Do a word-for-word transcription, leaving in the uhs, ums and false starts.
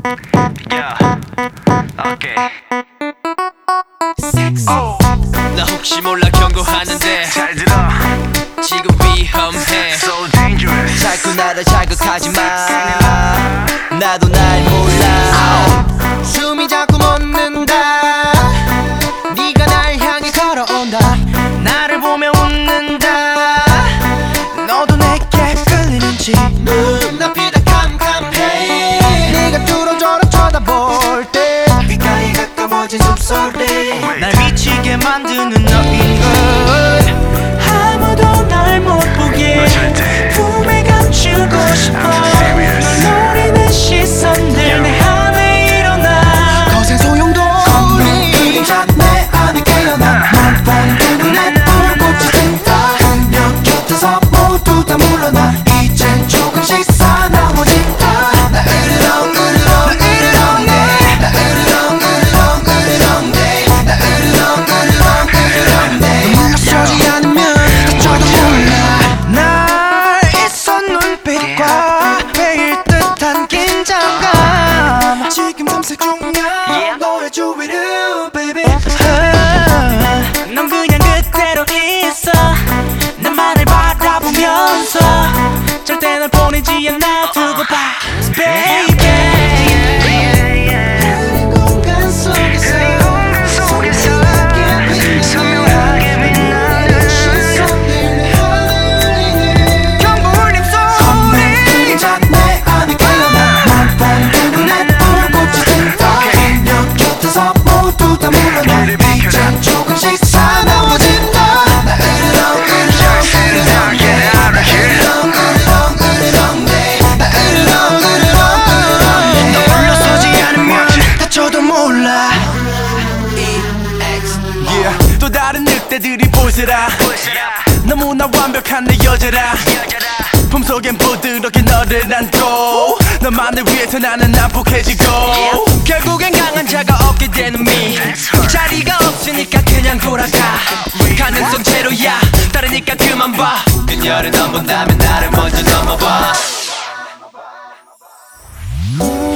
Yeah. Okay. Oh. 나 혹시 몰라 경고하는데 잘 들어. 지금 위험해. So dangerous. 자꾸 나를 자극하지 마. 나도 날 몰라. oh. 숨이 자꾸 멎는다. 네가 날 향해 걸어온다. 나를 보며 웃는다. 너도 내게 끌리는지 눈앞이 다 캄캄해. 네가 뚫어져라 쳐다볼 때 귓가에 가까워진 숨소리 날 미치게 만드는 너인 걸. 아무도 날 못 보게 품에 감추고 싶어. 노리는 시선들 내 안에 일어나. 거센 소용도 없는 그림자 내 안에 깨어나. 널 보는 눈에 불꽃이 든다. 그녀 곁에서 모두 다 물러나. 이젠 조금씩 사나워진다. 나 으르렁 으르렁 으르렁 내. 나 으르렁 으르렁 으르렁 내. 나 으르렁 으르렁 으르렁 내. 물러서지 않으면 어쩌다 몰라. 날 있어 눈빛과 베일 듯한 긴장감. 지금 탐색 중이야 너의 주위를 baby. 넌 그냥 그대로 있어. 나만을 바라보면서 절대 널 보내지 않아. 두고 봐 baby. 다른 공간 속에서 선명하게 빛나는 시선들 내 하늘이네. 경부울림 소리 그림자 내 안에 깨어나. 널 보는 눈에 불꽃이 든다. 그녀 곁에서 모두 다 물러나. 이젠 조금씩 사나워진다. 나 으르렁 으르렁 으르렁 내. 나 으르렁 으르렁 으르렁 내. 나 으르렁 으르렁 으르렁 내. 너 불러서지 않으면 다쳐도 몰라. Yeah. 또 다른 늑대들이 보세라. 너무나 완벽한 내 여자라. 품속엔 부드럽게 너를 안고 너만을 위해서 나는 난폭해지고 결국엔 강한 자가 없게 되는 미. 자리가 없으니까 그냥 돌아가. 가능성 제로야. 다르니까 그만 봐. 그녀를 넘본다면 나를 먼저 넘어봐.